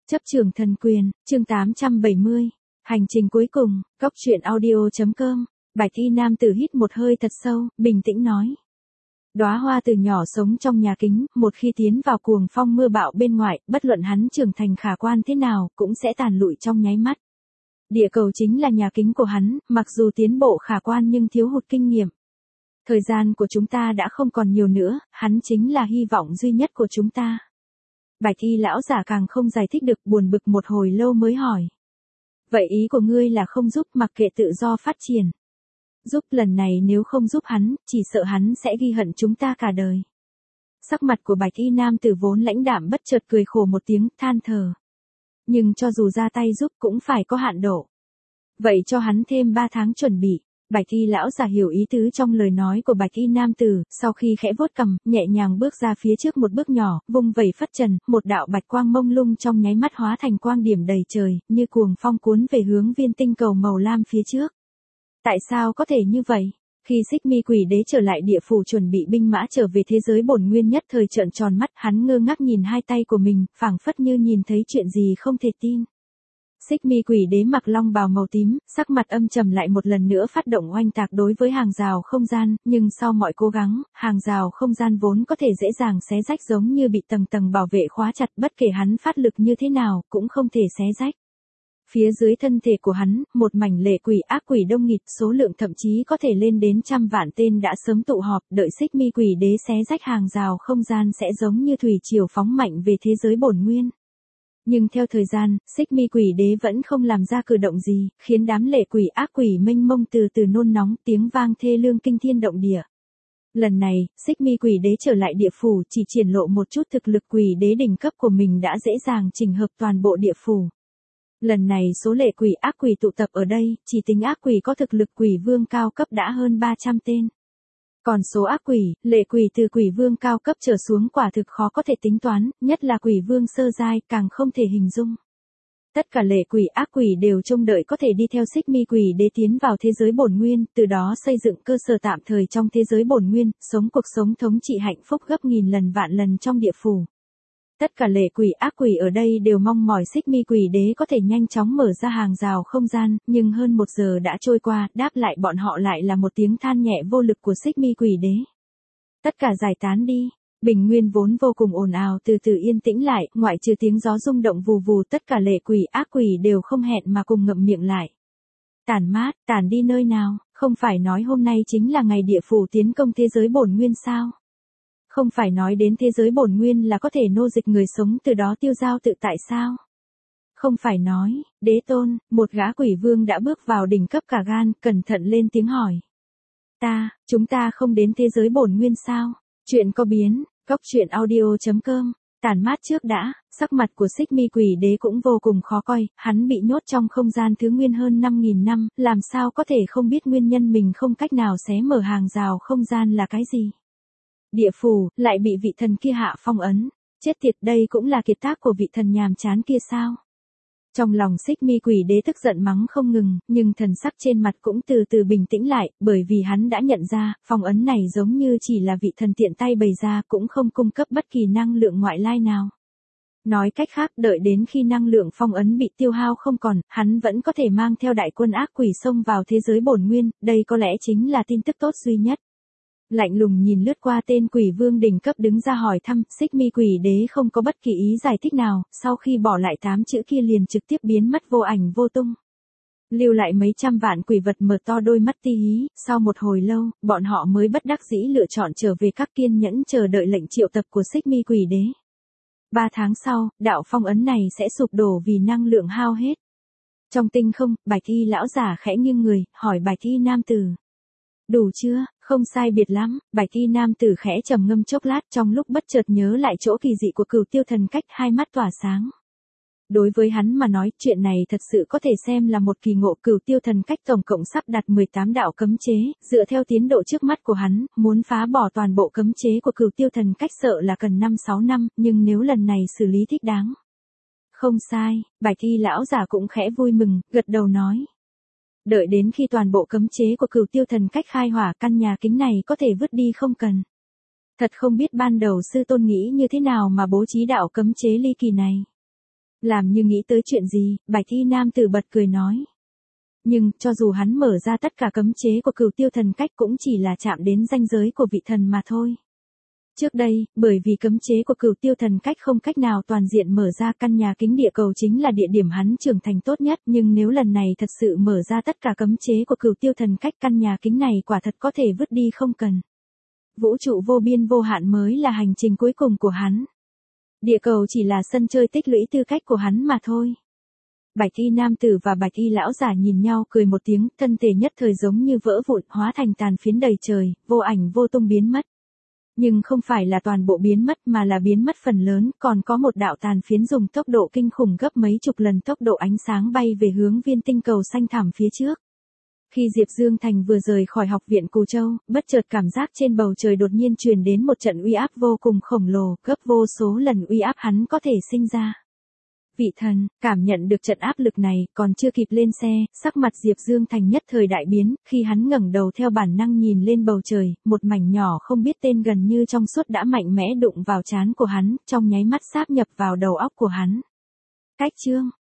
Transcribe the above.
Chấp trường thần quyền, chương 870. Hành trình cuối cùng, Cóc truyện audio.com. Bạch y nam tử hít một hơi thật sâu, bình tĩnh nói. Đóa hoa từ nhỏ sống trong nhà kính, một khi tiến vào cuồng phong mưa bão bên ngoài, bất luận hắn trưởng thành khả quan thế nào, cũng sẽ tàn lụi trong nháy mắt. Địa cầu chính là nhà kính của hắn, mặc dù tiến bộ khả quan nhưng thiếu hụt kinh nghiệm. Thời gian của chúng ta đã không còn nhiều nữa, hắn chính là hy vọng duy nhất của chúng ta. Bạch y lão giả càng không giải thích được, buồn bực một hồi lâu mới hỏi. Vậy ý của ngươi là không giúp, mặc kệ tự do phát triển. Giúp lần này nếu không giúp hắn, chỉ sợ hắn sẽ ghi hận chúng ta cả đời. Sắc mặt của bạch y nam tử vốn lãnh đạm bất chợt cười khổ một tiếng, than thở. Nhưng cho dù ra tay giúp cũng phải có hạn độ. Vậy cho hắn thêm 3 tháng chuẩn bị. Bạch y lão giả hiểu ý tứ trong lời nói của bạch y nam tử, sau khi khẽ vuốt cằm, nhẹ nhàng bước ra phía trước một bước nhỏ, vung vẩy phất trần, một đạo bạch quang mông lung trong nháy mắt hóa thành quang điểm đầy trời, như cuồng phong cuốn về hướng viên tinh cầu màu lam phía trước. Tại sao có thể như vậy? Khi Xích Mi Quỷ Đế trở lại địa phủ chuẩn bị binh mã trở về thế giới bổn nguyên nhất thời trợn tròn mắt, hắn ngơ ngác nhìn hai tay của mình, phảng phất như nhìn thấy chuyện gì không thể tin. Xích Mi Quỷ Đế mặc long bào màu tím, sắc mặt âm trầm lại một lần nữa phát động oanh tạc đối với hàng rào không gian, nhưng sau mọi cố gắng, hàng rào không gian vốn có thể dễ dàng xé rách giống như bị tầng tầng bảo vệ khóa chặt, bất kể hắn phát lực như thế nào, cũng không thể xé rách. Phía dưới thân thể của hắn, một mảnh lệ quỷ ác quỷ đông nghịt, số lượng thậm chí có thể lên đến 100 vạn tên đã sớm tụ họp, đợi Xích Mi Quỷ Đế xé rách hàng rào không gian sẽ giống như thủy triều phóng mạnh về thế giới bổn nguyên. Nhưng theo thời gian, Xích Mi Quỷ Đế vẫn không làm ra cử động gì, khiến đám lệ quỷ ác quỷ mênh mông từ từ nôn nóng, tiếng vang thê lương kinh thiên động địa. Lần này, Xích Mi Quỷ Đế trở lại địa phủ, chỉ triển lộ một chút thực lực quỷ đế đỉnh cấp của mình đã dễ dàng chỉnh hợp toàn bộ địa phủ. Lần này số lệ quỷ ác quỷ tụ tập ở đây, chỉ tính ác quỷ có thực lực quỷ vương cao cấp đã hơn 300 tên. Còn số ác quỷ, lệ quỷ từ quỷ vương cao cấp trở xuống quả thực khó có thể tính toán, nhất là quỷ vương sơ giai càng không thể hình dung. Tất cả lệ quỷ ác quỷ đều trông đợi có thể đi theo Xích Mi Quỷ Đế tiến vào thế giới bổn nguyên, từ đó xây dựng cơ sở tạm thời trong thế giới bổn nguyên, sống cuộc sống thống trị hạnh phúc gấp nghìn lần vạn lần trong địa phủ. Tất cả lệ quỷ ác quỷ ở đây đều mong mỏi Xích Mi Quỷ Đế có thể nhanh chóng mở ra hàng rào không gian, nhưng hơn 1 giờ đã trôi qua, đáp lại bọn họ lại là một tiếng than nhẹ vô lực của Xích Mi Quỷ Đế. Tất cả giải tán đi. Bình nguyên vốn vô cùng ồn ào từ từ yên tĩnh lại, ngoại trừ tiếng gió rung động vù vù, tất cả lệ quỷ ác quỷ đều không hẹn mà cùng ngậm miệng lại. Tản mát, tản đi nơi nào, không phải nói hôm nay chính là ngày địa phủ tiến công thế giới bổn nguyên sao? Không phải nói đến thế giới bổn nguyên là có thể nô dịch người sống từ đó tiêu dao tự tại sao? Không phải nói, đế tôn, một gã quỷ vương đã bước vào đỉnh cấp cả gan, cẩn thận lên tiếng hỏi. Chúng ta không đến thế giới bổn nguyên sao? Chuyện có biến, Cóc truyện audio.com. Tản mát trước đã, sắc mặt của Xích Mi Quỷ Đế cũng vô cùng khó coi, hắn bị nhốt trong không gian thứ nguyên hơn 5.000 năm, làm sao có thể không biết nguyên nhân mình không cách nào xé mở hàng rào không gian là cái gì? Địa phủ, lại bị vị thần kia hạ phong ấn. Chết tiệt, đây cũng là kiệt tác của vị thần nhàm chán kia sao? Trong lòng Xích Mi Quỷ Đế tức giận mắng không ngừng, nhưng thần sắc trên mặt cũng từ từ bình tĩnh lại, bởi vì hắn đã nhận ra, phong ấn này giống như chỉ là vị thần tiện tay bày ra, cũng không cung cấp bất kỳ năng lượng ngoại lai nào. Nói cách khác, đợi đến khi năng lượng phong ấn bị tiêu hao không còn, hắn vẫn có thể mang theo đại quân ác quỷ xông vào thế giới bổn nguyên, đây có lẽ chính là tin tức tốt duy nhất. Lạnh lùng nhìn lướt qua tên quỷ vương đỉnh cấp đứng ra hỏi thăm, Xích Mi Quỷ Đế không có bất kỳ ý giải thích nào, sau khi bỏ lại 8 chữ kia liền trực tiếp biến mất vô ảnh vô tung. Lưu lại mấy trăm vạn quỷ vật mở to đôi mắt ti hí, sau một hồi lâu, bọn họ mới bất đắc dĩ lựa chọn trở về các kiên nhẫn chờ đợi lệnh triệu tập của Xích Mi Quỷ Đế. 3 tháng sau, đạo phong ấn này sẽ sụp đổ vì năng lượng hao hết. Trong tinh không, Bạch y lão giả khẽ nghiêng người, hỏi Bạch y nam tử. Đủ chưa? Không sai biệt lắm. Bạch y nam tử khẽ trầm ngâm chốc lát, trong lúc bất chợt nhớ lại chỗ kỳ dị của Cửu Tiêu Thần Cách, hai mắt tỏa sáng. Đối với hắn mà nói, chuyện này thật sự có thể xem là một kỳ ngộ. Cửu Tiêu Thần Cách tổng cộng sắp đặt 18 đạo cấm chế, dựa theo tiến độ trước mắt của hắn, muốn phá bỏ toàn bộ cấm chế của Cửu Tiêu Thần Cách sợ là cần 5-6 năm, nhưng nếu lần này xử lý thích đáng. Không sai, Bạch y lão giả cũng khẽ vui mừng, gật đầu nói. Đợi đến khi toàn bộ cấm chế của Cửu Tiêu Thần Cách khai hỏa, căn nhà kính này có thể vứt đi không cần. Thật không biết ban đầu sư tôn nghĩ như thế nào mà bố trí đạo cấm chế ly kỳ này. Làm như nghĩ tới chuyện gì, Bạch y nam tử bật cười nói. Nhưng, cho dù hắn mở ra tất cả cấm chế của Cửu Tiêu Thần Cách cũng chỉ là chạm đến ranh giới của vị thần mà thôi. Trước đây, bởi vì cấm chế của Cửu Tiêu Thần Cách không cách nào toàn diện mở ra, căn nhà kính địa cầu chính là địa điểm hắn trưởng thành tốt nhất, nhưng nếu lần này thật sự mở ra tất cả cấm chế của Cửu Tiêu Thần Cách, căn nhà kính này quả thật có thể vứt đi không cần. Vũ trụ vô biên vô hạn mới là hành trình cuối cùng của hắn. Địa cầu chỉ là sân chơi tích lũy tư cách của hắn mà thôi. Bạch y nam tử và bạch y lão giả nhìn nhau cười một tiếng, thân thể nhất thời giống như vỡ vụn, hóa thành tàn phiến đầy trời, vô ảnh vô tung biến mất. Nhưng không phải là toàn bộ biến mất mà là biến mất phần lớn, còn có một đạo tàn phiến dùng tốc độ kinh khủng gấp mấy chục lần tốc độ ánh sáng bay về hướng viên tinh cầu xanh thẳm phía trước. Khi Diệp Dương Thành vừa rời khỏi học viện Cù Châu, bất chợt cảm giác trên bầu trời đột nhiên truyền đến một trận uy áp vô cùng khổng lồ, gấp vô số lần uy áp hắn có thể sinh ra. Vị thần, cảm nhận được trận áp lực này, còn chưa kịp lên xe, sắc mặt Diệp Dương Thành nhất thời đại biến, khi hắn ngẩng đầu theo bản năng nhìn lên bầu trời, một mảnh nhỏ không biết tên gần như trong suốt đã mạnh mẽ đụng vào trán của hắn, trong nháy mắt sáp nhập vào đầu óc của hắn. Cách chương